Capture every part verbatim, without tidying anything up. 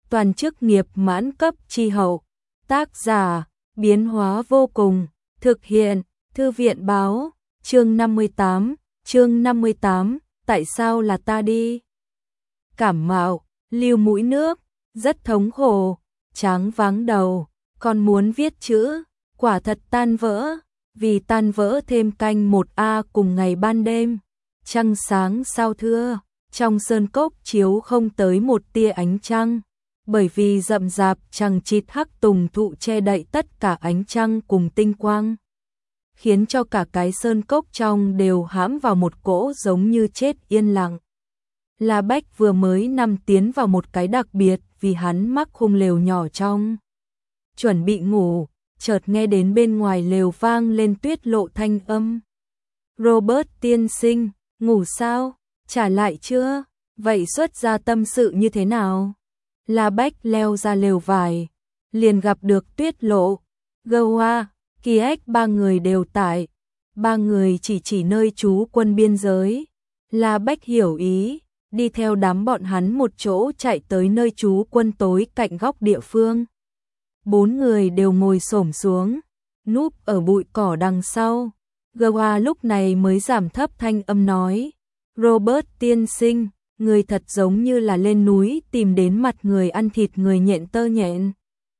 toàn chức nghiệp mãn cấp chi hậu. Tác giả, biến hóa vô cùng, thực hiện, thư viện báo, chương năm mươi tám, chương năm mươi tám, tại sao là ta đi? Cảm mạo, lưu mũi nước, rất thống khổ, tráng váng đầu, còn muốn viết chữ, quả thật tan vỡ, vì tan vỡ thêm canh một a cùng ngày ban đêm, trăng sáng sao thưa, trong sơn cốc chiếu không tới một tia ánh trăng, bởi vì rậm rạp chằng chịt hắc tùng thụ che đậy tất cả ánh trăng cùng tinh quang, khiến cho cả cái sơn cốc trong đều hãm vào một cỗ giống như chết yên lặng. La Bách vừa mới nằm tiến vào một cái đặc biệt vì hắn mắc khung lều nhỏ trong. Chuẩn bị ngủ, chợt nghe đến bên ngoài lều vang lên tuyết lộ thanh âm. Robert tiên sinh, ngủ sao? Trả lại chưa? Vậy xuất ra tâm sự như thế nào? La Bách leo ra lều vải, liền gặp được tuyết lộ, Goa, Kiếc ba người đều tại. Ba người chỉ chỉ nơi trú quân biên giới. La Bách hiểu ý, đi theo đám bọn hắn một chỗ chạy tới nơi trú quân tối cạnh góc địa phương. Bốn người đều ngồi xổm xuống, núp ở bụi cỏ đằng sau. Goa lúc này mới giảm thấp thanh âm nói, Robert tiên sinh, người thật giống như là lên núi tìm đến mặt người ăn thịt người nhện tơ nhện.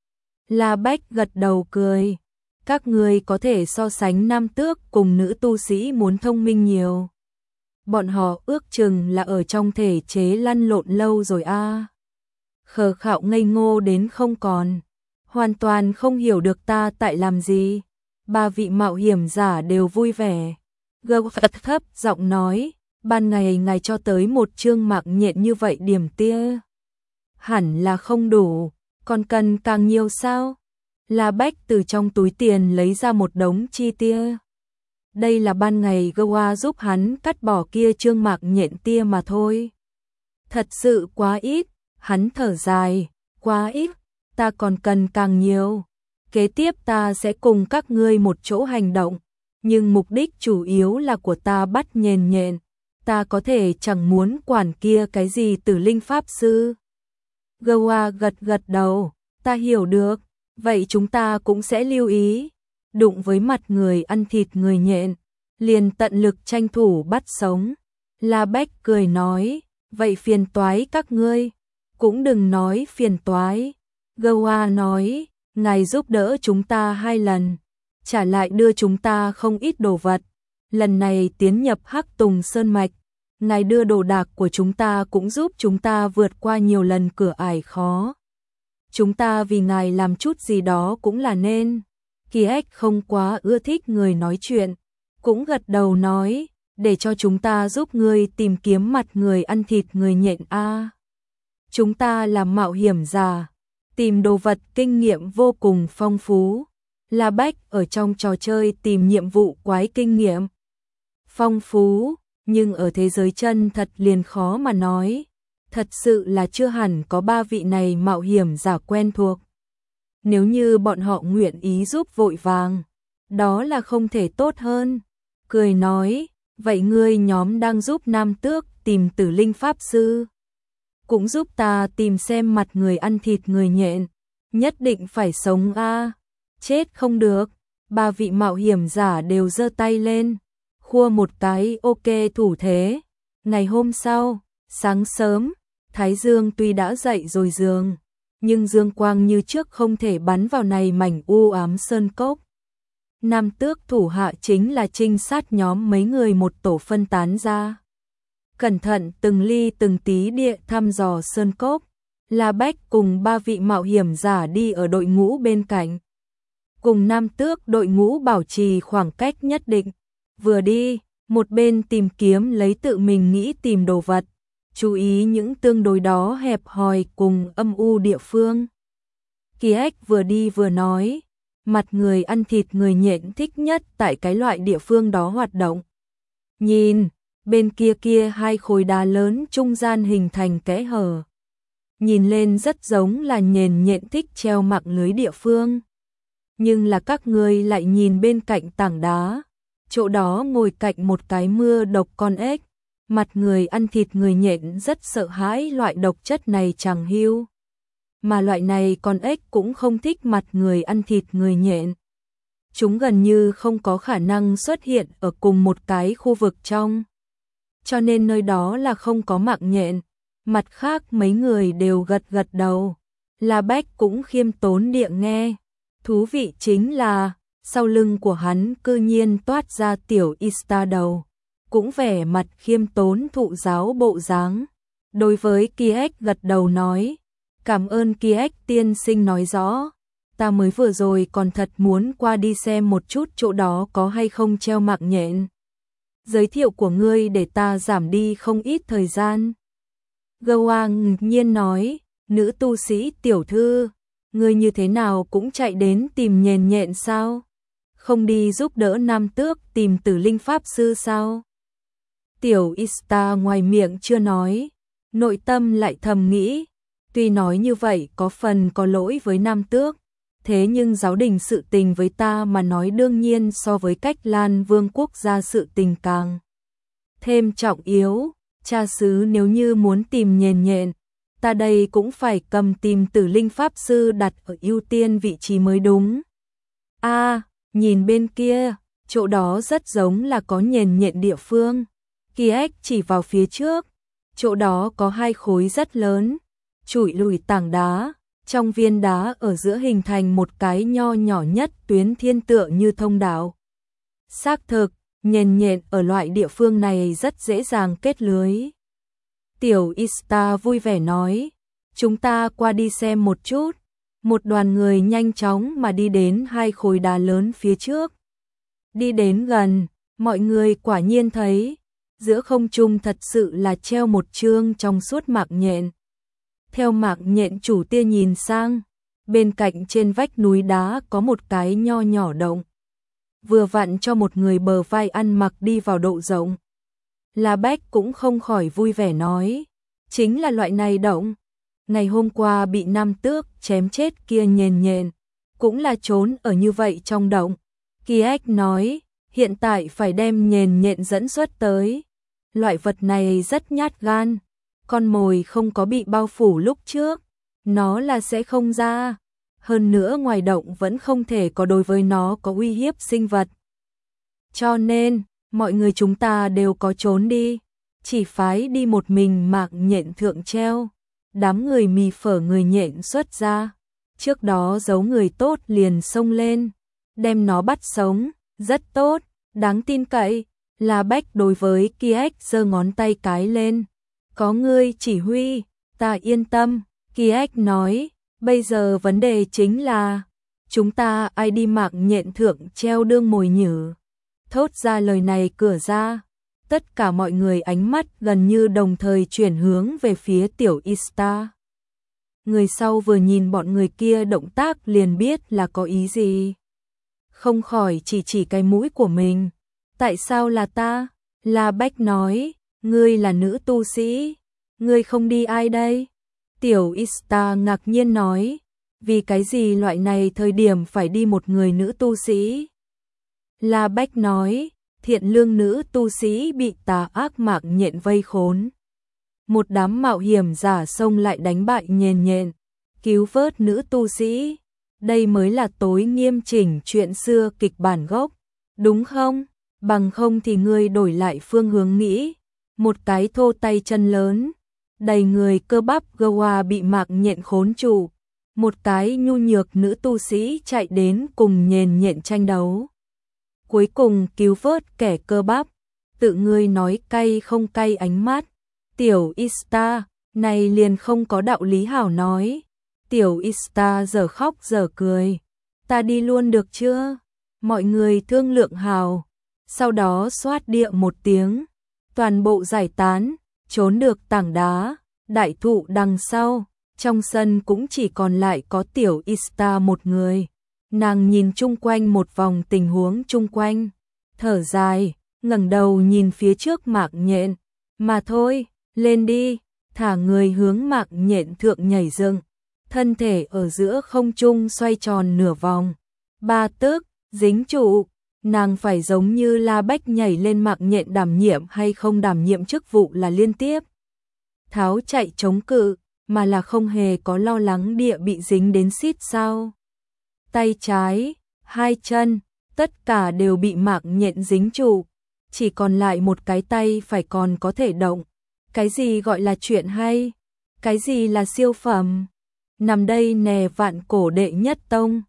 La Bách gật đầu cười, các người có thể so sánh nam tước cùng nữ tu sĩ muốn thông minh nhiều. Bọn họ ước chừng là ở trong thể chế lăn lộn lâu rồi a. À. Khờ khạo ngây ngô đến không còn, hoàn toàn không hiểu được ta tại làm gì. Ba vị mạo hiểm giả đều vui vẻ. Gâu thật thấp giọng nói, ban ngày ngài cho tới một chương mạc nhện như vậy điểm tia. Hẳn là không đủ, còn cần càng nhiều sao? La Bách từ trong túi tiền lấy ra một đống chi tia. Đây là ban ngày Goa giúp hắn cắt bỏ kia chương mạc nhện tia mà thôi. Thật sự quá ít, hắn thở dài, quá ít, ta còn cần càng nhiều. Kế tiếp ta sẽ cùng các ngươi một chỗ hành động, nhưng mục đích chủ yếu là của ta bắt nhện nhện. Ta có thể chẳng muốn quản kia cái gì Tử Linh Pháp Sư. Goa gật gật đầu, ta hiểu được, vậy chúng ta cũng sẽ lưu ý. Đụng với mặt người ăn thịt người nhện, liền tận lực tranh thủ bắt sống. La Bách cười nói, vậy phiền toái các ngươi, cũng đừng nói phiền toái. Goa nói, ngài giúp đỡ chúng ta hai lần, trả lại đưa chúng ta không ít đồ vật. Lần này tiến nhập Hắc Tùng Sơn Mạch, ngài đưa đồ đạc của chúng ta cũng giúp chúng ta vượt qua nhiều lần cửa ải khó. Chúng ta vì ngài làm chút gì đó cũng là nên. Kiếc không quá ưa thích người nói chuyện, cũng gật đầu nói, để cho chúng ta giúp ngươi tìm kiếm mặt người ăn thịt người nhện a. À. Chúng ta là mạo hiểm giả, tìm đồ vật kinh nghiệm vô cùng phong phú. La Bách ở trong trò chơi tìm nhiệm vụ quái kinh nghiệm phong phú, nhưng ở thế giới chân thật liền khó mà nói. Thật sự là chưa hẳn có ba vị này mạo hiểm giả quen thuộc. Nếu như bọn họ nguyện ý giúp vội vàng, đó là không thể tốt hơn. Cười nói, vậy ngươi nhóm đang giúp Nam Tước tìm Tử Linh Pháp Sư, cũng giúp ta tìm xem mặt người ăn thịt người nhện. Nhất định phải sống a, à. Chết không được. Ba vị mạo hiểm giả đều giơ tay lên, khua một cái ok thủ thế. Ngày hôm sau, sáng sớm, Thái Dương tuy đã dậy rồi giường, nhưng dương quang như trước không thể bắn vào này mảnh u ám sơn cốc. Nam Tước thủ hạ chính là trinh sát nhóm mấy người một tổ phân tán ra, cẩn thận từng ly từng tí địa thăm dò sơn cốc. La Bách cùng ba vị mạo hiểm giả đi ở đội ngũ bên cạnh, cùng Nam Tước đội ngũ bảo trì khoảng cách nhất định. Vừa đi, một bên tìm kiếm lấy tự mình nghĩ tìm đồ vật, chú ý những tương đối đó hẹp hòi cùng âm u địa phương. Kiếc vừa đi vừa nói, mặt người ăn thịt người nhện thích nhất tại cái loại địa phương đó hoạt động. Nhìn, bên kia kia hai khối đá lớn trung gian hình thành kẽ hở. Nhìn lên rất giống là nhện nhện thích treo mạng lưới địa phương. Nhưng là các ngươi lại nhìn bên cạnh tảng đá, chỗ đó ngồi cạnh một cái mưa độc con ếch. Mặt người ăn thịt người nhện rất sợ hãi loại độc chất này chẳng hưu. mà loại này con ếch cũng không thích mặt người ăn thịt người nhện. Chúng gần như không có khả năng xuất hiện ở cùng một cái khu vực trong. Cho nên nơi đó là không có mạng nhện. Mặt khác mấy người đều gật gật đầu. La Bách cũng khiêm tốn địa nghe. Thú vị chính là, sau lưng của hắn cư nhiên toát ra tiểu Ista đầu. Cũng vẻ mặt khiêm tốn thụ giáo bộ dáng. Đối với Kiếc gật đầu nói, cảm ơn Kiếc tiên sinh nói rõ. Ta mới vừa rồi còn thật muốn qua đi xem một chút chỗ đó có hay không treo mạng nhện. Giới thiệu của ngươi để ta giảm đi không ít thời gian. Goa ngạc nhiên nói, nữ tu sĩ tiểu thư, ngươi như thế nào cũng chạy đến tìm nhện nhện sao? Không đi giúp đỡ Nam Tước tìm Tử Linh Pháp Sư sao? Tiểu Ista ngoài miệng chưa nói, nội tâm lại thầm nghĩ, tuy nói như vậy có phần có lỗi với Nam Tước, thế nhưng giáo đình sự tình với ta mà nói đương nhiên so với Cách Lan Vương quốc gia sự tình càng thêm trọng yếu. Cha xứ nếu như muốn tìm nhện nhện, ta đây cũng phải cầm tìm Tử Linh Pháp Sư đặt ở ưu tiên vị trí mới đúng. A, à, nhìn bên kia, chỗ đó rất giống là có nhện nhện địa phương. Kiếc chỉ vào phía trước, chỗ đó có hai khối rất lớn, trụi lùi tảng đá, trong viên đá ở giữa hình thành một cái nho nhỏ nhất tuyến thiên tựa như thông đạo. Xác thực, nhện nhện ở loại địa phương này rất dễ dàng kết lưới. Tiểu Ista vui vẻ nói, chúng ta qua đi xem một chút. Một đoàn người nhanh chóng mà đi đến hai khối đá lớn phía trước. Đi đến gần, mọi người quả nhiên thấy, giữa không trung thật sự là treo một chương trong suốt mạng nhện. Theo mạng nhện chủ tia nhìn sang, bên cạnh trên vách núi đá có một cái nho nhỏ động. Vừa vặn cho một người bờ vai ăn mặc đi vào độ rộng. La Bách cũng không khỏi vui vẻ nói, chính là loại này động. Ngày hôm qua bị Nam Tước chém chết kia nhện nhện, cũng là trốn ở như vậy trong động. Kiếc nói, hiện tại phải đem nhện nhện dẫn xuất tới. Loại vật này rất nhát gan, con mồi không có bị bao phủ lúc trước, nó là sẽ không ra. Hơn nữa ngoài động vẫn không thể có đối với nó có uy hiếp sinh vật. Cho nên, mọi người chúng ta đều có trốn đi, chỉ phái đi một mình mạc nhện thượng treo. Đám người mì phở người nhện xuất ra, trước đó giấu người tốt liền xông lên, đem nó bắt sống, rất tốt, đáng tin cậy. La Bách đối với Kiếc giơ ngón tay cái lên, có ngươi chỉ huy, ta yên tâm. Kiếc nói, bây giờ vấn đề chính là, chúng ta ai đi mạc nhện thượng treo đương mồi nhử. Thốt ra lời này cửa ra, tất cả mọi người ánh mắt gần như đồng thời chuyển hướng về phía tiểu Ista. Người sau vừa nhìn bọn người kia động tác liền biết là có ý gì. Không khỏi chỉ chỉ cái mũi của mình. Tại sao là ta? La Bách nói, ngươi là nữ tu sĩ, ngươi không đi ai đây? Tiểu Ista ngạc nhiên nói, vì cái gì loại này thời điểm phải đi một người nữ tu sĩ? La Bách nói, thiện lương nữ tu sĩ bị tà ác mạng nhện vây khốn. Một đám mạo hiểm giả xông lại đánh bại nhện nhện, cứu vớt nữ tu sĩ. Đây mới là tối nghiêm chỉnh chuyện xưa kịch bản gốc, đúng không? Bằng không thì ngươi đổi lại phương hướng nghĩ. Một cái thô tay chân lớn, đầy người cơ bắp Goa bị mạc nhện khốn trụ. Một cái nhu nhược nữ tu sĩ chạy đến cùng nhện nhện tranh đấu. Cuối cùng cứu vớt kẻ cơ bắp, tự ngươi nói cay không cay ánh mắt. Tiểu Ista, này liền không có đạo lý hảo nói. Tiểu Ista giờ khóc giờ cười. Ta đi luôn được chưa? Mọi người thương lượng hào. Sau đó xoát địa một tiếng. Toàn bộ giải tán, trốn được tảng đá, đại thụ đằng sau. Trong sân cũng chỉ còn lại có tiểu Ista một người. Nàng nhìn chung quanh một vòng tình huống chung quanh. Thở dài, ngẩng đầu nhìn phía trước mạc nhện. Mà thôi, lên đi, thả người hướng mạc nhện thượng nhảy dựng. Thân thể ở giữa không trung xoay tròn nửa vòng. Ba tước, dính trụ, nàng phải giống như La Bách nhảy lên mạc nhện đảm nhiệm hay không đảm nhiệm chức vụ là liên tiếp. Tháo chạy chống cự, mà là không hề có lo lắng địa bị dính đến xít sao. Tay trái, hai chân, tất cả đều bị mạng nhện dính trụ, chỉ còn lại một cái tay phải còn có thể động. Cái gì gọi là chuyện hay? Cái gì là siêu phẩm? Nằm đây nè vạn cổ đệ nhất tông,